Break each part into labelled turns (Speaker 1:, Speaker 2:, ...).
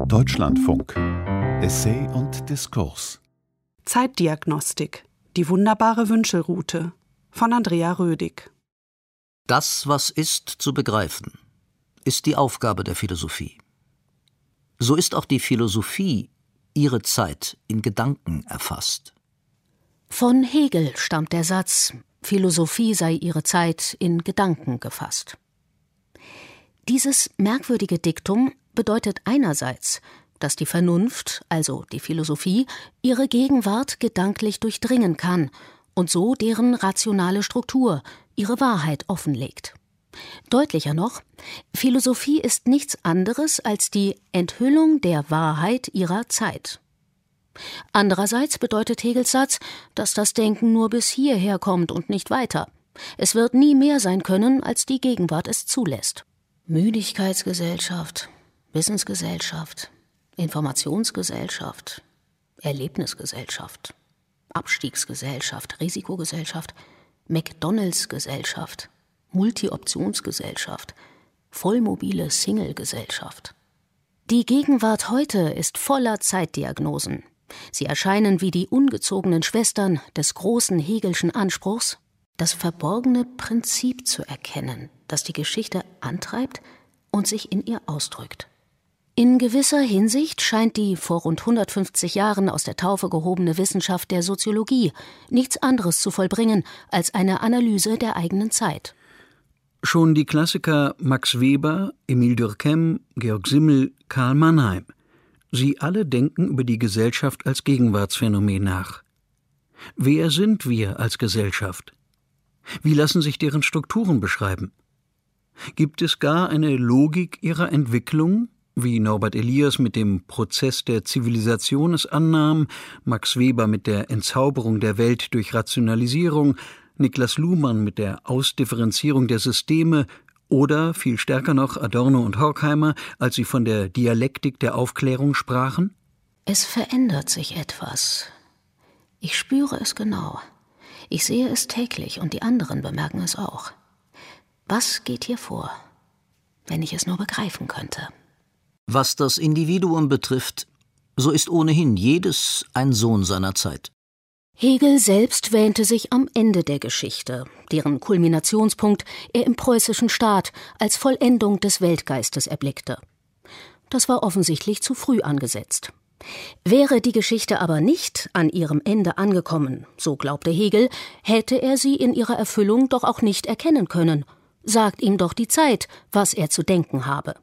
Speaker 1: Deutschlandfunk. Essay und Diskurs.
Speaker 2: Zeitdiagnostik. Die wunderbare Wünschelrute von Andrea Rödig.
Speaker 3: Das, was ist, zu begreifen, ist die Aufgabe der Philosophie. So ist auch die Philosophie ihre Zeit in Gedanken erfasst.
Speaker 4: Von Hegel stammt der Satz, Philosophie sei ihre Zeit in Gedanken gefasst. Dieses merkwürdige Diktum bedeutet einerseits, dass die Vernunft, also die Philosophie, ihre Gegenwart gedanklich durchdringen kann und so deren rationale Struktur, ihre Wahrheit offenlegt. Deutlicher noch, Philosophie ist nichts anderes als die Enthüllung der Wahrheit ihrer Zeit. Andererseits bedeutet Hegels Satz, dass das Denken nur bis hierher kommt und nicht weiter. Es wird nie mehr sein können, als die Gegenwart es zulässt. Müdigkeitsgesellschaft, Wissensgesellschaft, Informationsgesellschaft, Erlebnisgesellschaft, Abstiegsgesellschaft, Risikogesellschaft, McDonalds-Gesellschaft, Multi-Optionsgesellschaft, vollmobile Single-Gesellschaft. Die Gegenwart heute ist voller Zeitdiagnosen. Sie erscheinen wie die ungezogenen Schwestern des großen Hegelschen Anspruchs, das verborgene Prinzip zu erkennen, das die Geschichte antreibt und sich in ihr ausdrückt. In gewisser Hinsicht scheint die vor rund 150 Jahren aus der Taufe gehobene Wissenschaft der Soziologie nichts anderes zu vollbringen als eine Analyse der eigenen Zeit.
Speaker 5: Schon die Klassiker Max Weber, Emile Durkheim, Georg Simmel, Karl Mannheim, sie alle denken über die Gesellschaft als Gegenwartsphänomen nach. Wer sind wir als Gesellschaft? Wie lassen sich deren Strukturen beschreiben? Gibt es gar eine Logik ihrer Entwicklung, wie Norbert Elias mit dem Prozess der Zivilisation es annahm, Max Weber mit der Entzauberung der Welt durch Rationalisierung, Niklas Luhmann mit der Ausdifferenzierung der Systeme oder, viel stärker noch, Adorno und Horkheimer, als sie von der Dialektik der Aufklärung sprachen?
Speaker 4: Es verändert sich etwas. Ich spüre es genau. Ich sehe es täglich und die anderen bemerken es auch. Was geht hier vor? Wenn ich es nur begreifen könnte.
Speaker 3: Was das Individuum betrifft, so ist ohnehin jedes ein Sohn seiner Zeit.
Speaker 4: Hegel selbst wähnte sich am Ende der Geschichte, deren Kulminationspunkt er im preußischen Staat als Vollendung des Weltgeistes erblickte. Das war offensichtlich zu früh angesetzt. Wäre die Geschichte aber nicht an ihrem Ende angekommen, so glaubte Hegel, hätte er sie in ihrer Erfüllung doch auch nicht erkennen können. Sagt ihm doch die Zeit, was er zu denken habe.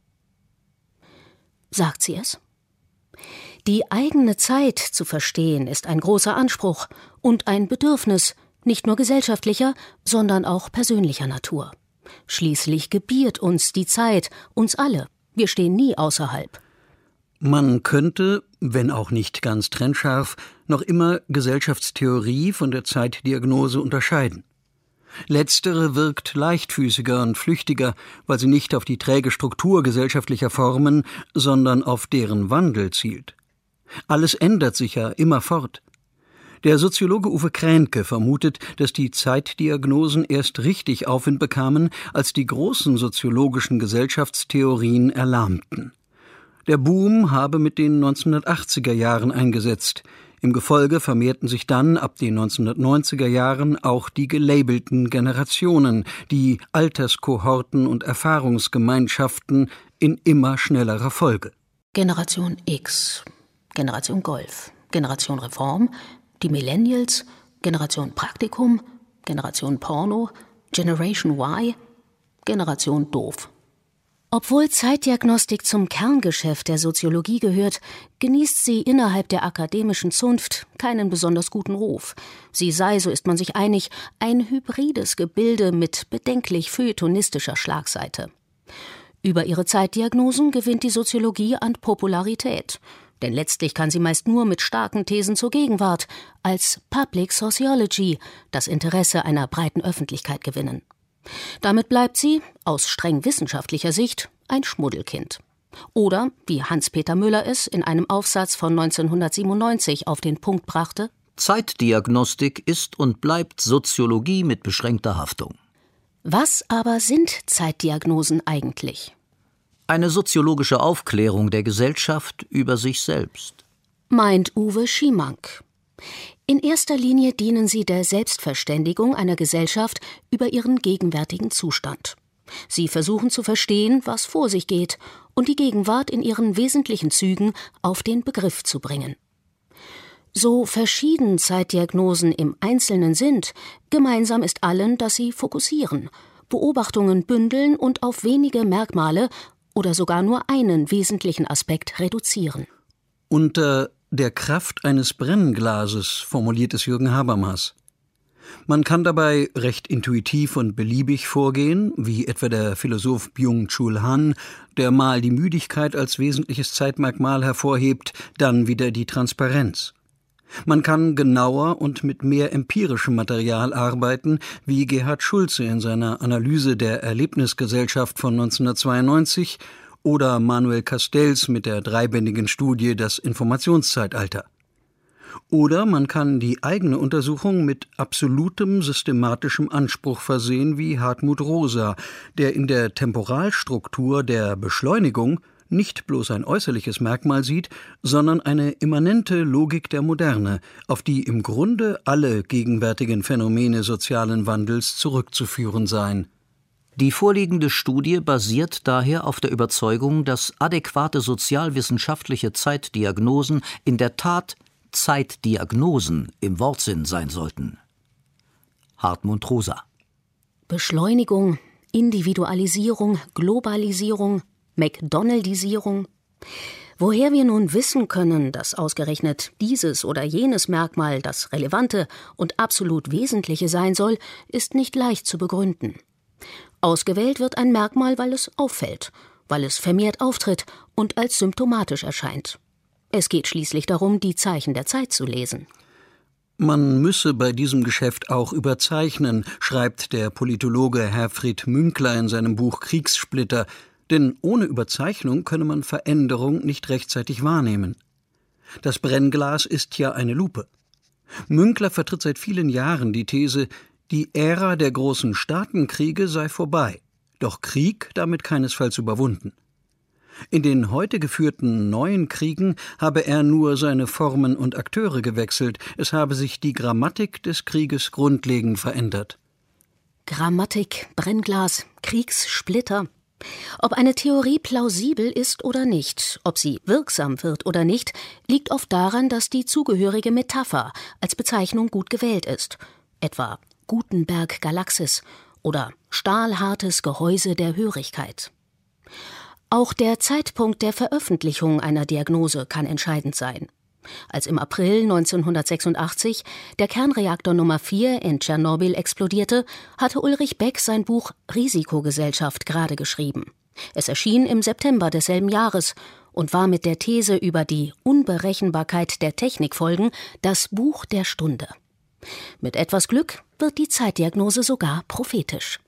Speaker 4: Sagt sie es? Die eigene Zeit zu verstehen ist ein großer Anspruch und ein Bedürfnis, nicht nur gesellschaftlicher, sondern auch persönlicher Natur. Schließlich gebiert uns die Zeit, uns alle. Wir stehen nie außerhalb.
Speaker 5: Man könnte, wenn auch nicht ganz trennscharf, noch immer Gesellschaftstheorie von der Zeitdiagnose unterscheiden. Letztere wirkt leichtfüßiger und flüchtiger, weil sie nicht auf die träge Struktur gesellschaftlicher Formen, sondern auf deren Wandel zielt. Alles ändert sich ja immerfort. Der Soziologe Uwe Kränke vermutet, dass die Zeitdiagnosen erst richtig Aufwind bekamen, als die großen soziologischen Gesellschaftstheorien erlahmten. Der Boom habe mit den 1980er Jahren eingesetzt. Im Gefolge vermehrten sich dann ab den 1990er Jahren auch die gelabelten Generationen, die Alterskohorten und Erfahrungsgemeinschaften in immer schnellerer Folge.
Speaker 4: Generation X, Generation Golf, Generation Reform, die Millennials, Generation Praktikum, Generation Porno, Generation Y, Generation Doof. Obwohl Zeitdiagnostik zum Kerngeschäft der Soziologie gehört, genießt sie innerhalb der akademischen Zunft keinen besonders guten Ruf. Sie sei, so ist man sich einig, ein hybrides Gebilde mit bedenklich feuilletonistischer Schlagseite. Über ihre Zeitdiagnosen gewinnt die Soziologie an Popularität. Denn letztlich kann sie meist nur mit starken Thesen zur Gegenwart, als Public Sociology, das Interesse einer breiten Öffentlichkeit gewinnen. Damit bleibt sie, aus streng wissenschaftlicher Sicht, ein Schmuddelkind. Oder, wie Hans-Peter Müller es in einem Aufsatz von 1997 auf den Punkt brachte:
Speaker 3: Zeitdiagnostik ist und bleibt Soziologie mit beschränkter Haftung.
Speaker 4: Was aber sind Zeitdiagnosen eigentlich?
Speaker 3: Eine soziologische Aufklärung der Gesellschaft über sich selbst.
Speaker 4: Meint Uwe Schimank. In erster Linie dienen sie der Selbstverständigung einer Gesellschaft über ihren gegenwärtigen Zustand. Sie versuchen zu verstehen, was vor sich geht, und die Gegenwart in ihren wesentlichen Zügen auf den Begriff zu bringen. So verschieden Zeitdiagnosen im Einzelnen sind, gemeinsam ist allen, dass sie fokussieren, Beobachtungen bündeln und auf wenige Merkmale oder sogar nur einen wesentlichen Aspekt reduzieren.
Speaker 5: Unter der Kraft eines Brennglases formuliert es Jürgen Habermas. Man kann dabei recht intuitiv und beliebig vorgehen, wie etwa der Philosoph Byung-Chul Han, der mal die Müdigkeit als wesentliches Zeitmerkmal hervorhebt, dann wieder die Transparenz. Man kann genauer und mit mehr empirischem Material arbeiten, wie Gerhard Schulze in seiner Analyse der Erlebnisgesellschaft von 1992 oder Manuel Castells mit der dreibändigen Studie Das Informationszeitalter. Oder man kann die eigene Untersuchung mit absolutem systematischem Anspruch versehen wie Hartmut Rosa, der in der Temporalstruktur der Beschleunigung nicht bloß ein äußerliches Merkmal sieht, sondern eine immanente Logik der Moderne, auf die im Grunde alle gegenwärtigen Phänomene sozialen Wandels zurückzuführen seien.
Speaker 3: Die vorliegende Studie basiert daher auf der Überzeugung, dass adäquate sozialwissenschaftliche Zeitdiagnosen in der Tat Zeitdiagnosen im Wortsinn sein sollten. Hartmut Rosa.
Speaker 4: Beschleunigung, Individualisierung, Globalisierung, McDonaldisierung. Woher wir nun wissen können, dass ausgerechnet dieses oder jenes Merkmal das relevante und absolut Wesentliche sein soll, ist nicht leicht zu begründen. Ausgewählt wird ein Merkmal, weil es auffällt, weil es vermehrt auftritt und als symptomatisch erscheint. Es geht schließlich darum, die Zeichen der Zeit zu lesen.
Speaker 5: Man müsse bei diesem Geschäft auch überzeichnen, schreibt der Politologe Herfried Münkler in seinem Buch Kriegssplitter, denn ohne Überzeichnung könne man Veränderung nicht rechtzeitig wahrnehmen. Das Brennglas ist ja eine Lupe. Münkler vertritt seit vielen Jahren die These, die Ära der großen Staatenkriege sei vorbei, doch Krieg damit keinesfalls überwunden. In den heute geführten neuen Kriegen habe er nur seine Formen und Akteure gewechselt, es habe sich die Grammatik des Krieges grundlegend verändert.
Speaker 4: Grammatik, Brennglas, Kriegssplitter. Ob eine Theorie plausibel ist oder nicht, ob sie wirksam wird oder nicht, liegt oft daran, dass die zugehörige Metapher als Bezeichnung gut gewählt ist, etwa Gutenberg-Galaxis oder stahlhartes Gehäuse der Hörigkeit. Auch der Zeitpunkt der Veröffentlichung einer Diagnose kann entscheidend sein. Als im April 1986 der Kernreaktor Nummer 4 in Tschernobyl explodierte, hatte Ulrich Beck sein Buch Risikogesellschaft gerade geschrieben. Es erschien im September desselben Jahres und war mit der These über die Unberechenbarkeit der Technikfolgen das Buch der Stunde. Mit etwas Glück wird die Zeitdiagnose sogar prophetisch.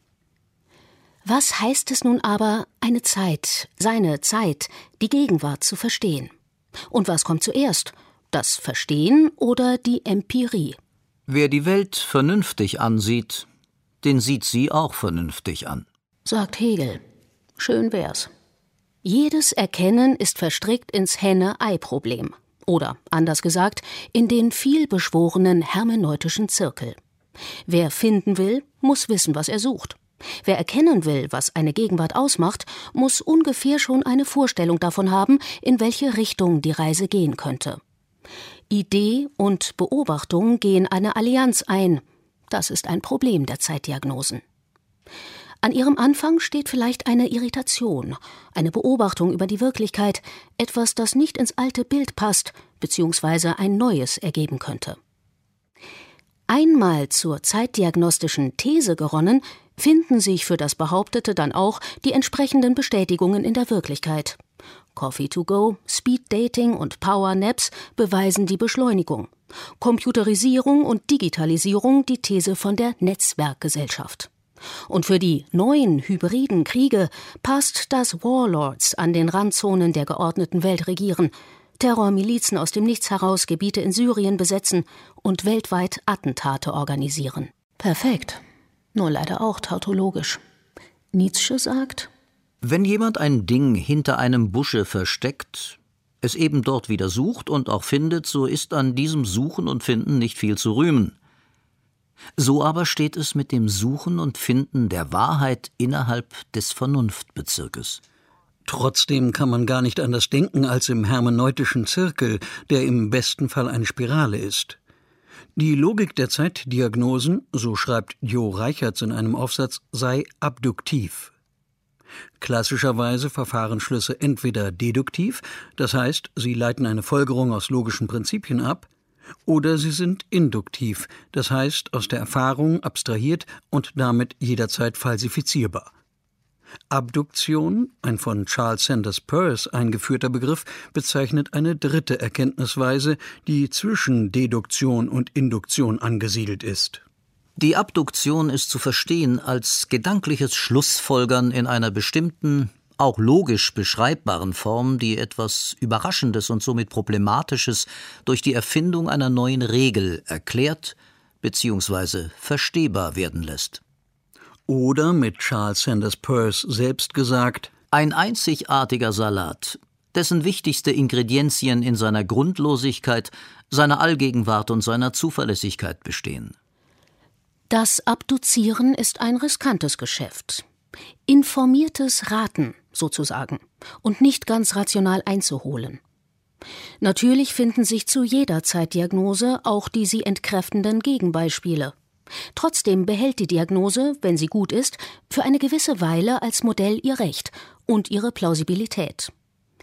Speaker 4: Was heißt es nun aber, eine Zeit, seine Zeit, die Gegenwart zu verstehen? Und was kommt zuerst, das Verstehen oder die Empirie?
Speaker 3: Wer die Welt vernünftig ansieht, den sieht sie auch vernünftig an,
Speaker 4: sagt Hegel. Schön wär's. Jedes Erkennen ist verstrickt ins Henne-Ei-Problem. Oder, anders gesagt, in den vielbeschworenen hermeneutischen Zirkel. Wer finden will, muss wissen, was er sucht. Wer erkennen will, was eine Gegenwart ausmacht, muss ungefähr schon eine Vorstellung davon haben, in welche Richtung die Reise gehen könnte. Idee und Beobachtung gehen eine Allianz ein. Das ist ein Problem der Zeitdiagnosen. An ihrem Anfang steht vielleicht eine Irritation, eine Beobachtung über die Wirklichkeit, etwas, das nicht ins alte Bild passt, bzw. ein neues ergeben könnte. Einmal zur zeitdiagnostischen These geronnen, finden sich für das Behauptete dann auch die entsprechenden Bestätigungen in der Wirklichkeit. Coffee to go, Speed Dating und Power Naps beweisen die Beschleunigung. Computerisierung und Digitalisierung die These von der Netzwerkgesellschaft. Und für die neuen hybriden Kriege passt, dass Warlords an den Randzonen der geordneten Welt regieren, Terrormilizen aus dem Nichts heraus Gebiete in Syrien besetzen und weltweit Attentate organisieren. Perfekt, nur leider auch tautologisch. Nietzsche sagt,
Speaker 3: Wenn jemand ein Ding hinter einem Busche versteckt, es eben dort wieder sucht und auch findet, so ist an diesem Suchen und Finden nicht viel zu rühmen. So aber steht es mit dem Suchen und Finden der Wahrheit innerhalb des Vernunftbezirkes.
Speaker 5: Trotzdem kann man gar nicht anders denken als im hermeneutischen Zirkel, der im besten Fall eine Spirale ist. Die Logik der Zeitdiagnosen, so schreibt Jo Reichertz in einem Aufsatz, sei abduktiv. Klassischerweise verfahren Schlüsse entweder deduktiv, das heißt, sie leiten eine Folgerung aus logischen Prinzipien ab, oder sie sind induktiv, das heißt, aus der Erfahrung abstrahiert und damit jederzeit falsifizierbar. Abduktion, ein von Charles Sanders Peirce eingeführter Begriff, bezeichnet eine dritte Erkenntnisweise, die zwischen Deduktion und Induktion angesiedelt ist.
Speaker 3: Die Abduktion ist zu verstehen als gedankliches Schlussfolgern in einer bestimmten, auch logisch beschreibbaren Form, die etwas Überraschendes und somit Problematisches durch die Erfindung einer neuen Regel erklärt bzw. verstehbar werden lässt.
Speaker 5: Oder mit Charles Sanders Peirce selbst gesagt:
Speaker 3: Ein einzigartiger Salat, dessen wichtigste Ingredienzien in seiner Grundlosigkeit, seiner Allgegenwart und seiner Zuverlässigkeit bestehen.
Speaker 4: Das Abduzieren ist ein riskantes Geschäft. Informiertes Raten, sozusagen, und nicht ganz rational einzuholen. Natürlich finden sich zu jeder Zeitdiagnose auch die sie entkräftenden Gegenbeispiele. Trotzdem behält die Diagnose, wenn sie gut ist, für eine gewisse Weile als Modell ihr Recht und ihre Plausibilität.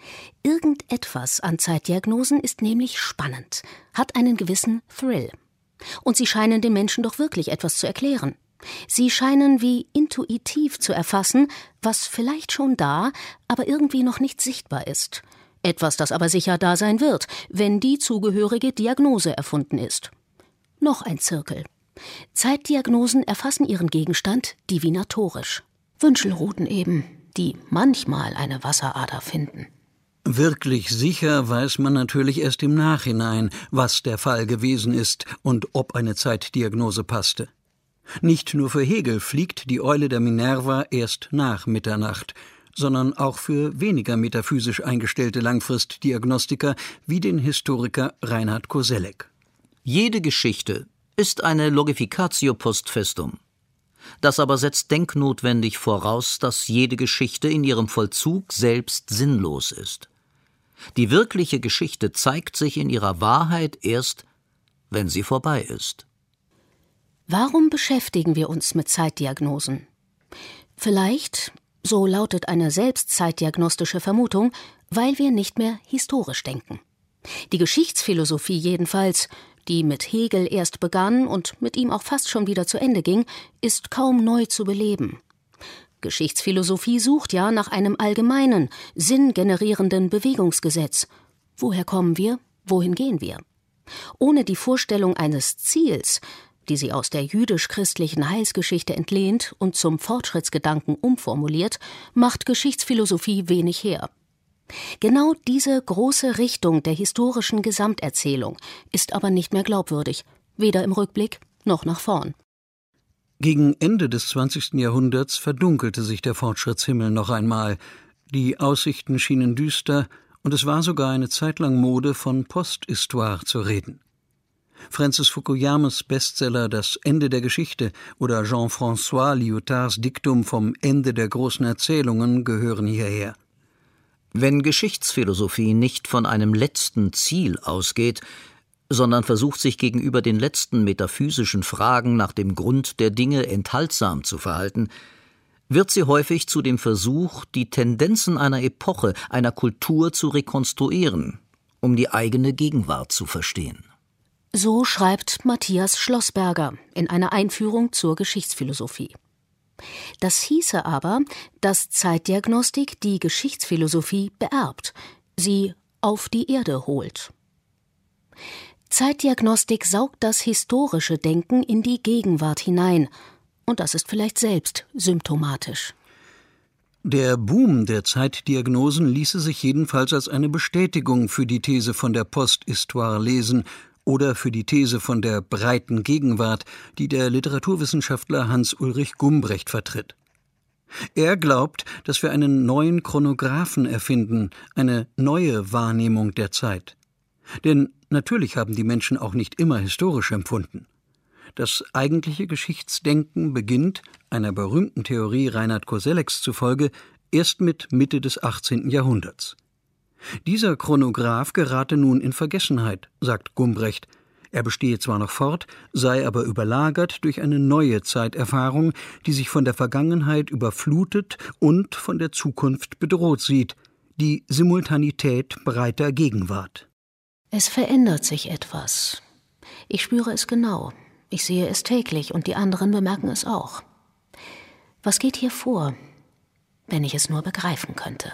Speaker 4: Irgendetwas an Zeitdiagnosen ist nämlich spannend, hat einen gewissen Thrill. Und sie scheinen den Menschen doch wirklich etwas zu erklären. Sie scheinen wie intuitiv zu erfassen, was vielleicht schon da, aber irgendwie noch nicht sichtbar ist. Etwas, das aber sicher da sein wird, wenn die zugehörige Diagnose erfunden ist. Noch ein Zirkel. Zeitdiagnosen erfassen ihren Gegenstand divinatorisch. Wünschelruten eben, die manchmal eine Wasserader finden.
Speaker 5: Wirklich sicher weiß man natürlich erst im Nachhinein, was der Fall gewesen ist und ob eine Zeitdiagnose passte. Nicht nur für Hegel fliegt die Eule der Minerva erst nach Mitternacht, sondern auch für weniger metaphysisch eingestellte Langfristdiagnostiker wie den Historiker Reinhard Koselleck.
Speaker 3: Jede Geschichte ist eine Logificatio post festum. Das aber setzt denknotwendig voraus, dass jede Geschichte in ihrem Vollzug selbst sinnlos ist. Die wirkliche Geschichte zeigt sich in ihrer Wahrheit erst, wenn sie vorbei ist.
Speaker 4: Warum beschäftigen wir uns mit Zeitdiagnosen? Vielleicht, so lautet eine selbstzeitdiagnostische Vermutung, weil wir nicht mehr historisch denken. Die Geschichtsphilosophie jedenfalls, die mit Hegel erst begann und mit ihm auch fast schon wieder zu Ende ging, ist kaum neu zu beleben. Geschichtsphilosophie sucht ja nach einem allgemeinen, sinngenerierenden Bewegungsgesetz. Woher kommen wir? Wohin gehen wir? Ohne die Vorstellung eines Ziels, die sie aus der jüdisch-christlichen Heilsgeschichte entlehnt und zum Fortschrittsgedanken umformuliert, macht Geschichtsphilosophie wenig her. Genau diese große Richtung der historischen Gesamterzählung ist aber nicht mehr glaubwürdig, weder im Rückblick noch nach vorn.
Speaker 5: Gegen Ende des 20. Jahrhunderts verdunkelte sich der Fortschrittshimmel noch einmal. Die Aussichten schienen düster und es war sogar eine Zeit lang Mode, von Posthistoire zu reden. Francis Fukuyamas Bestseller »Das Ende der Geschichte« oder Jean-François Lyotards Diktum vom Ende der großen Erzählungen gehören hierher.
Speaker 3: Wenn Geschichtsphilosophie nicht von einem letzten Ziel ausgeht, sondern versucht, sich gegenüber den letzten metaphysischen Fragen nach dem Grund der Dinge enthaltsam zu verhalten, wird sie häufig zu dem Versuch, die Tendenzen einer Epoche, einer Kultur zu rekonstruieren, um die eigene Gegenwart zu verstehen.
Speaker 4: So schreibt Matthias Schlossberger in einer Einführung zur Geschichtsphilosophie. Das hieße aber, dass Zeitdiagnostik die Geschichtsphilosophie beerbt, sie auf die Erde holt. Zeitdiagnostik saugt das historische Denken in die Gegenwart hinein, und das ist vielleicht selbst symptomatisch.
Speaker 5: Der Boom der Zeitdiagnosen ließe sich jedenfalls als eine Bestätigung für die These von der Posthistoire lesen oder für die These von der breiten Gegenwart, die der Literaturwissenschaftler Hans-Ulrich Gumbrecht vertritt. Er glaubt, dass wir einen neuen Chronographen erfinden, eine neue Wahrnehmung der Zeit. Denn natürlich haben die Menschen auch nicht immer historisch empfunden. Das eigentliche Geschichtsdenken beginnt, einer berühmten Theorie Reinhard Kosellecks zufolge, erst mit Mitte des 18. Jahrhunderts. Dieser Chronograph gerate nun in Vergessenheit, sagt Gumbrecht. Er bestehe zwar noch fort, sei aber überlagert durch eine neue Zeiterfahrung, die sich von der Vergangenheit überflutet und von der Zukunft bedroht sieht, die Simultanität breiter Gegenwart.
Speaker 4: Es verändert sich etwas. Ich spüre es genau. Ich sehe es täglich und die anderen bemerken es auch. Was geht hier vor, wenn ich es nur begreifen könnte?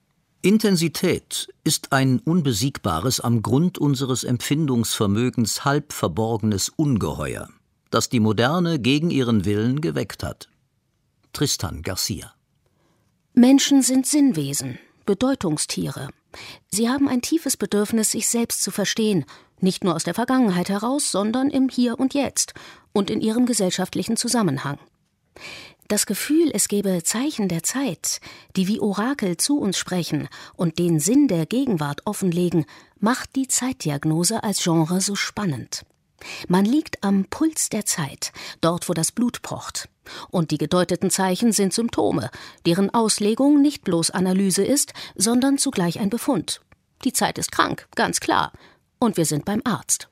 Speaker 3: Intensität ist ein unbesiegbares, am Grund unseres Empfindungsvermögens halb verborgenes Ungeheuer, das die Moderne gegen ihren Willen geweckt hat. Tristan Garcia.
Speaker 4: Menschen sind Sinnwesen, Bedeutungstiere. Sie haben ein tiefes Bedürfnis, sich selbst zu verstehen, nicht nur aus der Vergangenheit heraus, sondern im Hier und Jetzt und in ihrem gesellschaftlichen Zusammenhang. Das Gefühl, es gebe Zeichen der Zeit, die wie Orakel zu uns sprechen und den Sinn der Gegenwart offenlegen, macht die Zeitdiagnose als Genre so spannend. Man liegt am Puls der Zeit, dort wo das Blut pocht. Und die gedeuteten Zeichen sind Symptome, deren Auslegung nicht bloß Analyse ist, sondern zugleich ein Befund. Die Zeit ist krank, ganz klar. Und wir sind beim Arzt.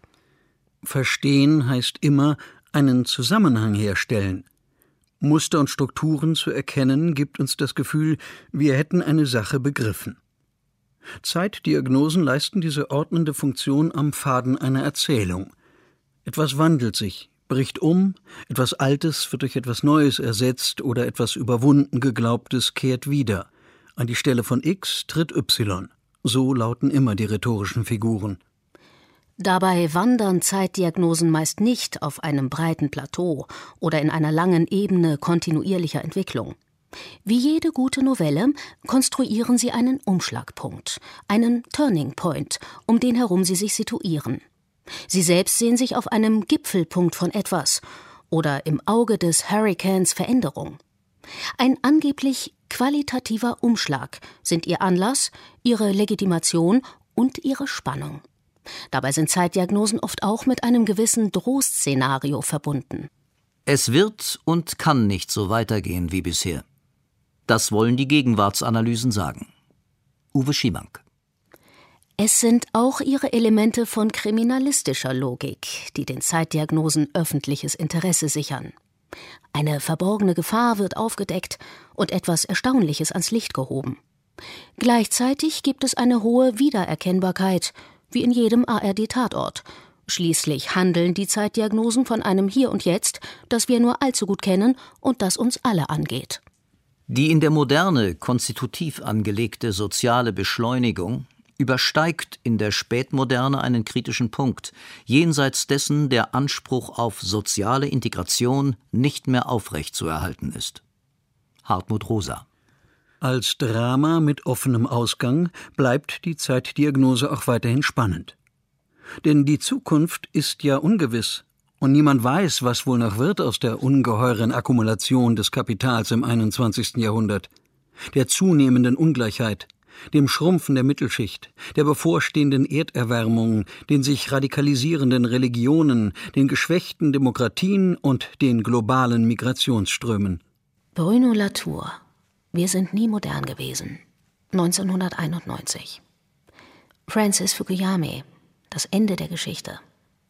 Speaker 5: Verstehen heißt immer einen Zusammenhang herstellen. Muster und Strukturen zu erkennen, gibt uns das Gefühl, wir hätten eine Sache begriffen. Zeitdiagnosen leisten diese ordnende Funktion am Faden einer Erzählung. Etwas wandelt sich, bricht um, etwas Altes wird durch etwas Neues ersetzt oder etwas überwunden Geglaubtes kehrt wieder. An die Stelle von X tritt Y. So lauten immer die rhetorischen Figuren.
Speaker 4: Dabei wandern Zeitdiagnosen meist nicht auf einem breiten Plateau oder in einer langen Ebene kontinuierlicher Entwicklung. Wie jede gute Novelle konstruieren sie einen Umschlagpunkt, einen Turning Point, um den herum sie sich situieren. Sie selbst sehen sich auf einem Gipfelpunkt von etwas oder im Auge des Hurrikans Veränderung. Ein angeblich qualitativer Umschlag sind ihr Anlass, ihre Legitimation und ihre Spannung. Dabei sind Zeitdiagnosen oft auch mit einem gewissen Drohszenario verbunden.
Speaker 3: Es wird und kann nicht so weitergehen wie bisher. Das wollen die Gegenwartsanalysen sagen. Uwe Schimank.
Speaker 4: Es sind auch ihre Elemente von kriminalistischer Logik, die den Zeitdiagnosen öffentliches Interesse sichern. Eine verborgene Gefahr wird aufgedeckt und etwas Erstaunliches ans Licht gehoben. Gleichzeitig gibt es eine hohe Wiedererkennbarkeit, wie in jedem ARD-Tatort. Schließlich handeln die Zeitdiagnosen von einem Hier und Jetzt, das wir nur allzu gut kennen und das uns alle angeht.
Speaker 3: Die in der Moderne konstitutiv angelegte soziale Beschleunigung übersteigt in der Spätmoderne einen kritischen Punkt, jenseits dessen der Anspruch auf soziale Integration nicht mehr aufrechtzuerhalten ist. Hartmut Rosa.
Speaker 5: Als Drama mit offenem Ausgang bleibt die Zeitdiagnose auch weiterhin spannend. Denn die Zukunft ist ja ungewiss und niemand weiß, was wohl noch wird aus der ungeheuren Akkumulation des Kapitals im 21. Jahrhundert, der zunehmenden Ungleichheit, dem Schrumpfen der Mittelschicht, der bevorstehenden Erderwärmung, den sich radikalisierenden Religionen, den geschwächten Demokratien und den globalen Migrationsströmen.
Speaker 4: Bruno Latour. Wir sind nie modern gewesen. 1991. Francis Fukuyama. Das Ende der Geschichte.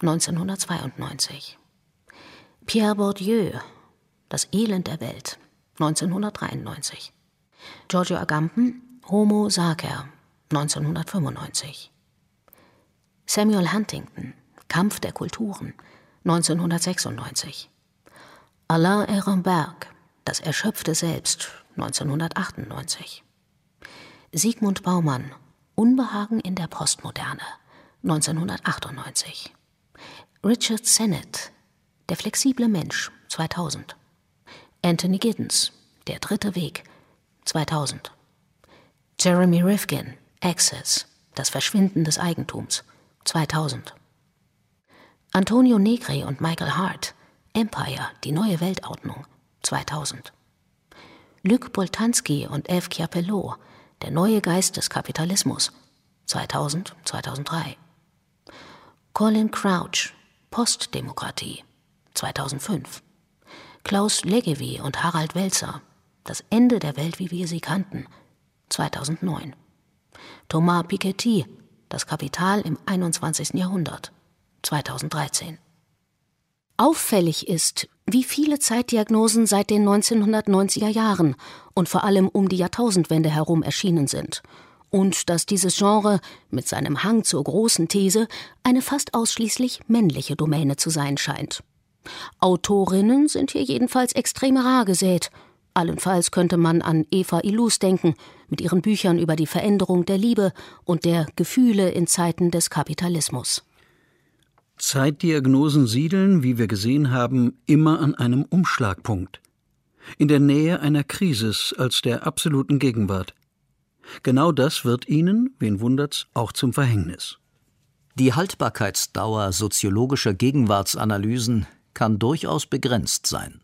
Speaker 4: 1992. Pierre Bourdieu. Das Elend der Welt. 1993. Giorgio Agamben. Homo Sacer. 1995. Samuel Huntington. Kampf der Kulturen. 1996. Alain Ehrenberg. Das erschöpfte Selbst. 1998. Sigmund Baumann. Unbehagen in der Postmoderne. 1998. Richard Sennett. Der flexible Mensch. 2000. Anthony Giddens. Der dritte Weg. 2000. Jeremy Rifkin. Access. Das Verschwinden des Eigentums. 2000. Antonio Negri und Michael Hart. Empire. Die neue Weltordnung. 2000. Luc Boltanski und Eve Chiapello, Der neue Geist des Kapitalismus, 2000, 2003. Colin Crouch, Postdemokratie, 2005. Klaus Leggevi und Harald Welzer, Das Ende der Welt, wie wir sie kannten, 2009. Thomas Piketty, Das Kapital im 21. Jahrhundert, 2013. Auffällig ist, wie viele Zeitdiagnosen seit den 1990er Jahren und vor allem um die Jahrtausendwende herum erschienen sind. Und dass dieses Genre mit seinem Hang zur großen These eine fast ausschließlich männliche Domäne zu sein scheint. Autorinnen sind hier jedenfalls extrem rar gesät. Allenfalls könnte man an Eva Illouz denken, mit ihren Büchern über die Veränderung der Liebe und der Gefühle in Zeiten des Kapitalismus.
Speaker 5: Zeitdiagnosen siedeln, wie wir gesehen haben, immer an einem Umschlagpunkt. In der Nähe einer Krisis als der absoluten Gegenwart. Genau das wird ihnen, wen wundert's, auch zum Verhängnis.
Speaker 3: Die Haltbarkeitsdauer soziologischer Gegenwartsanalysen kann durchaus begrenzt sein.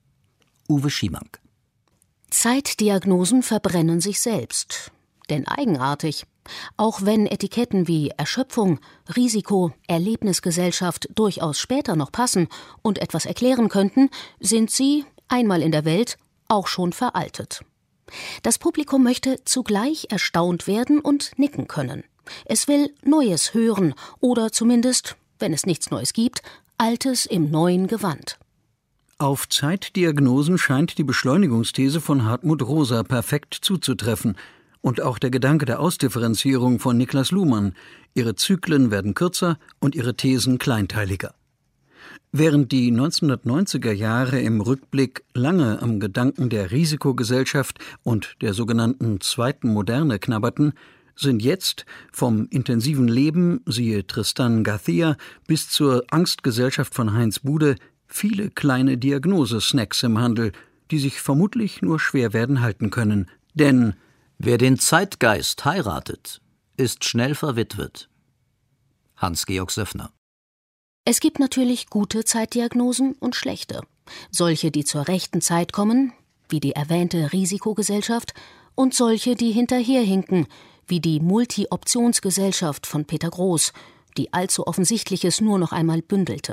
Speaker 3: Uwe Schimank.
Speaker 4: Zeitdiagnosen verbrennen sich selbst. Denn eigenartig, auch wenn Etiketten wie Erschöpfung, Risiko, Erlebnisgesellschaft durchaus später noch passen und etwas erklären könnten, sind sie, einmal in der Welt, auch schon veraltet. Das Publikum möchte zugleich erstaunt werden und nicken können. Es will Neues hören oder zumindest, wenn es nichts Neues gibt, Altes im neuen Gewand.
Speaker 5: Auf Zeitdiagnosen scheint die Beschleunigungsthese von Hartmut Rosa perfekt zuzutreffen und auch der Gedanke der Ausdifferenzierung von Niklas Luhmann. Ihre Zyklen werden kürzer und ihre Thesen kleinteiliger. Während die 1990er Jahre im Rückblick lange am Gedanken der Risikogesellschaft und der sogenannten zweiten Moderne knabberten, sind jetzt vom intensiven Leben, siehe Tristan Garcia, bis zur Angstgesellschaft von Heinz Bude viele kleine Diagnosesnacks im Handel, die sich vermutlich nur schwer werden halten können. Denn
Speaker 3: wer den Zeitgeist heiratet, ist schnell verwitwet. Hans-Georg Söffner.
Speaker 4: Es gibt natürlich gute Zeitdiagnosen und schlechte. Solche, die zur rechten Zeit kommen, wie die erwähnte Risikogesellschaft, und solche, die hinterherhinken, wie die Multi-Optionsgesellschaft von Peter Groß, die allzu Offensichtliches nur noch einmal bündelte.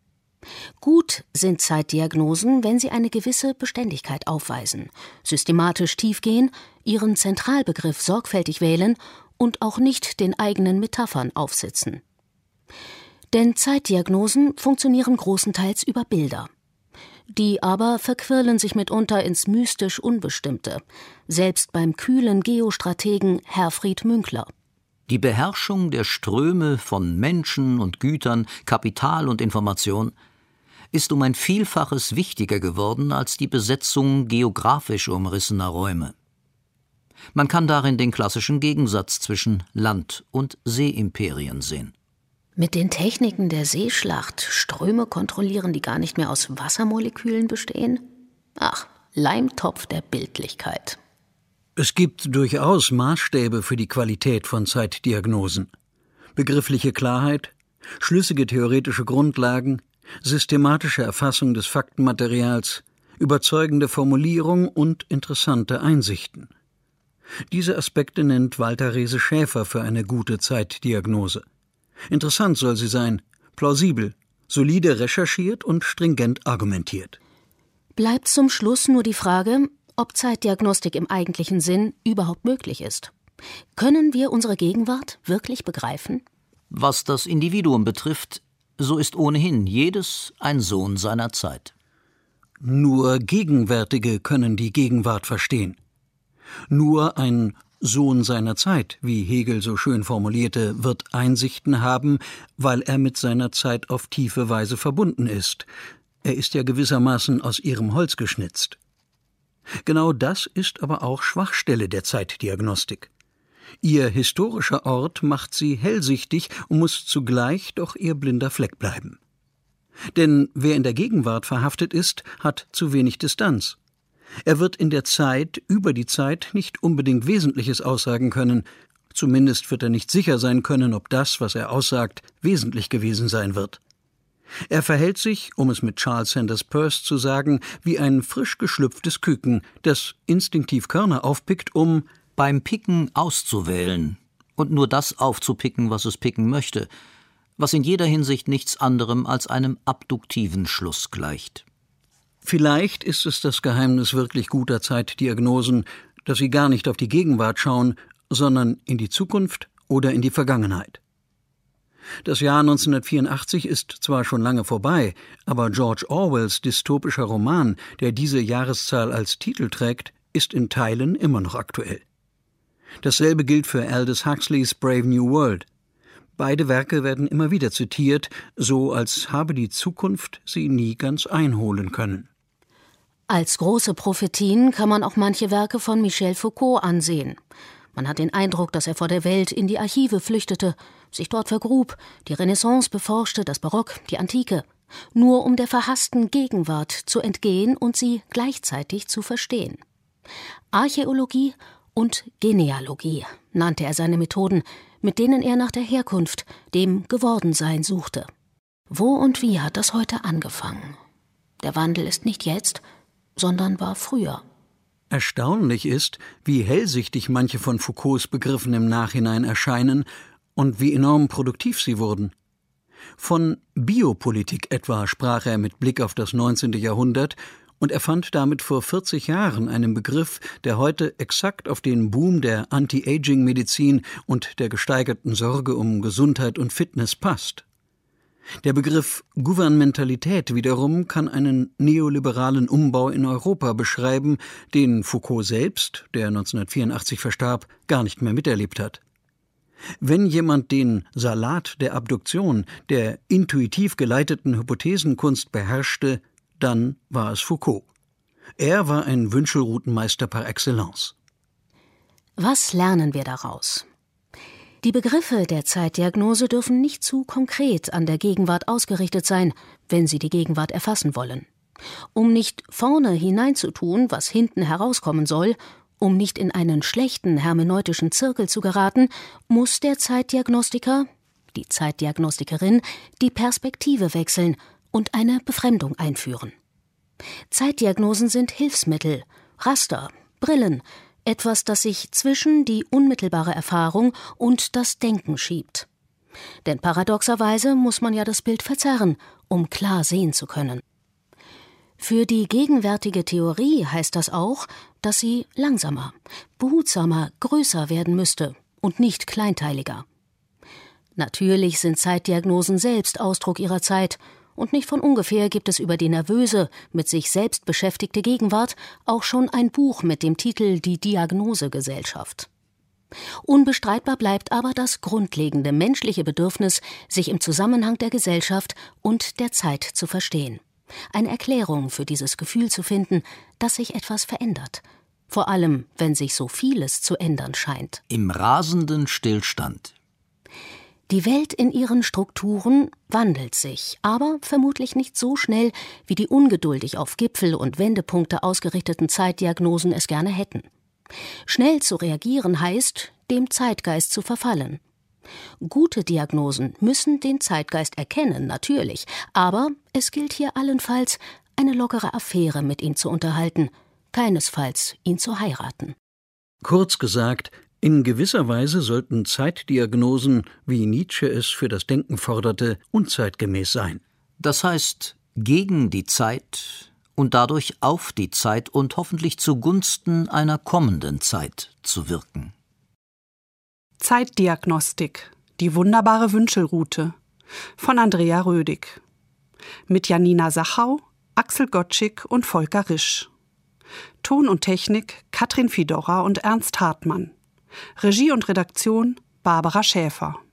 Speaker 4: Gut sind Zeitdiagnosen, wenn sie eine gewisse Beständigkeit aufweisen, systematisch tiefgehen, ihren Zentralbegriff sorgfältig wählen und auch nicht den eigenen Metaphern aufsitzen. Denn Zeitdiagnosen funktionieren großenteils über Bilder. Die aber verquirlen sich mitunter ins mystisch Unbestimmte, selbst beim kühlen Geostrategen Herfried Münkler.
Speaker 3: Die Beherrschung der Ströme von Menschen und Gütern, Kapital und Information ist um ein Vielfaches wichtiger geworden als die Besetzung geografisch umrissener Räume. Man kann darin den klassischen Gegensatz zwischen Land- und Seeimperien sehen.
Speaker 4: Mit den Techniken der Seeschlacht Ströme kontrollieren, die gar nicht mehr aus Wassermolekülen bestehen? Ach, Leimtopf der Bildlichkeit.
Speaker 5: es gibt durchaus Maßstäbe für die Qualität von Zeitdiagnosen. Begriffliche Klarheit, schlüssige theoretische Grundlagen, systematische Erfassung des Faktenmaterials, überzeugende Formulierung und interessante Einsichten. Diese Aspekte nennt Walter Rehse-Schäfer für eine gute Zeitdiagnose. Interessant soll sie sein, plausibel, solide recherchiert und stringent argumentiert.
Speaker 4: Bleibt zum Schluss nur die Frage, ob Zeitdiagnostik im eigentlichen Sinn überhaupt möglich ist. Können wir unsere Gegenwart wirklich begreifen?
Speaker 3: Was das Individuum betrifft, so ist ohnehin jedes ein Sohn seiner Zeit.
Speaker 5: Nur Gegenwärtige können die Gegenwart verstehen. Nur ein Sohn seiner Zeit, wie Hegel so schön formulierte, wird Einsichten haben, weil er mit seiner Zeit auf tiefe Weise verbunden ist. Er ist ja gewissermaßen aus ihrem Holz geschnitzt. Genau das ist aber auch Schwachstelle der Zeitdiagnostik. Ihr historischer Ort macht sie hellsichtig und muss zugleich doch ihr blinder Fleck bleiben. Denn wer in der Gegenwart verhaftet ist, hat zu wenig Distanz. Er wird in der Zeit über die Zeit nicht unbedingt Wesentliches aussagen können, zumindest wird er nicht sicher sein können, ob das, was er aussagt, wesentlich gewesen sein wird. Er verhält sich, um es mit Charles Sanders Peirce zu sagen, wie ein frisch geschlüpftes Küken, das instinktiv Körner aufpickt, um
Speaker 3: beim Picken auszuwählen und nur das aufzupicken, was es picken möchte, was in jeder Hinsicht nichts anderem als einem abduktiven Schluss gleicht.
Speaker 5: Vielleicht ist es das Geheimnis wirklich guter Zeitdiagnosen, dass sie gar nicht auf die Gegenwart schauen, sondern in die Zukunft oder in die Vergangenheit. Das Jahr 1984 ist zwar schon lange vorbei, aber George Orwells dystopischer Roman, der diese Jahreszahl als Titel trägt, ist in Teilen immer noch aktuell. Dasselbe gilt für Aldous Huxleys Brave New World. Beide Werke werden immer wieder zitiert, so als habe die Zukunft sie nie ganz einholen können.
Speaker 4: Als große Prophetien kann man auch manche Werke von Michel Foucault ansehen. Man hat den Eindruck, dass er vor der Welt in die Archive flüchtete, sich dort vergrub, die Renaissance beforschte, das Barock, die Antike, nur um der verhassten Gegenwart zu entgehen und sie gleichzeitig zu verstehen. Archäologie und Genealogie nannte er seine Methoden, mit denen er nach der Herkunft, dem Gewordensein suchte. Wo und wie hat das heute angefangen? Der Wandel ist nicht jetzt, sondern war früher.
Speaker 5: Erstaunlich ist, wie hellsichtig manche von Foucaults Begriffen im Nachhinein erscheinen und wie enorm produktiv sie wurden. Von Biopolitik etwa sprach er mit Blick auf das 19. Jahrhundert und erfand damit vor 40 Jahren einen Begriff, der heute exakt auf den Boom der Anti-Aging-Medizin und der gesteigerten Sorge um Gesundheit und Fitness passt. Der Begriff Gouvernementalität wiederum kann einen neoliberalen Umbau in Europa beschreiben, den Foucault selbst, der 1984 verstarb, gar nicht mehr miterlebt hat. Wenn jemand den Salat der Abduktion, der intuitiv geleiteten Hypothesenkunst beherrschte, dann war es Foucault. Er war ein Wünschelroutenmeister par excellence.
Speaker 4: Was lernen wir daraus? Die Begriffe der Zeitdiagnose dürfen nicht zu konkret an der Gegenwart ausgerichtet sein, wenn sie die Gegenwart erfassen wollen. Um nicht vorne hineinzutun, was hinten herauskommen soll, um nicht in einen schlechten hermeneutischen Zirkel zu geraten, muss der Zeitdiagnostiker, die Zeitdiagnostikerin, die Perspektive wechseln und eine Befremdung einführen. Zeitdiagnosen sind Hilfsmittel, Raster, Brillen, etwas, das sich zwischen die unmittelbare Erfahrung und das Denken schiebt. Denn paradoxerweise muss man ja das Bild verzerren, um klar sehen zu können. Für die gegenwärtige Theorie heißt das auch, dass sie langsamer, behutsamer, größer werden müsste und nicht kleinteiliger. Natürlich sind Zeitdiagnosen selbst Ausdruck ihrer Zeit, und nicht von ungefähr gibt es über die nervöse, mit sich selbst beschäftigte Gegenwart auch schon ein Buch mit dem Titel »Die Diagnosegesellschaft«. Unbestreitbar bleibt aber das grundlegende menschliche Bedürfnis, sich im Zusammenhang der Gesellschaft und der Zeit zu verstehen. Eine Erklärung für dieses Gefühl zu finden, dass sich etwas verändert. Vor allem, wenn sich so vieles zu ändern scheint.
Speaker 3: Im rasenden Stillstand.
Speaker 4: Die Welt in ihren Strukturen wandelt sich, aber vermutlich nicht so schnell, wie die ungeduldig auf Gipfel und Wendepunkte ausgerichteten Zeitdiagnosen es gerne hätten. Schnell zu reagieren heißt, dem Zeitgeist zu verfallen. Gute Diagnosen müssen den Zeitgeist erkennen, natürlich, aber es gilt hier allenfalls, eine lockere Affäre mit ihm zu unterhalten, keinesfalls ihn zu heiraten.
Speaker 5: Kurz gesagt, in gewisser Weise sollten Zeitdiagnosen, wie Nietzsche es für das Denken forderte, unzeitgemäß sein.
Speaker 3: Das heißt, gegen die Zeit und dadurch auf die Zeit und hoffentlich zugunsten einer kommenden Zeit zu wirken.
Speaker 2: Zeitdiagnostik, die wunderbare Wünschelroute von Andrea Rödig. Mit Janina Sachau, Axel Gottschick und Volker Risch. Ton und Technik Katrin Fidora und Ernst Hartmann. Regie und Redaktion Barbara Schäfer.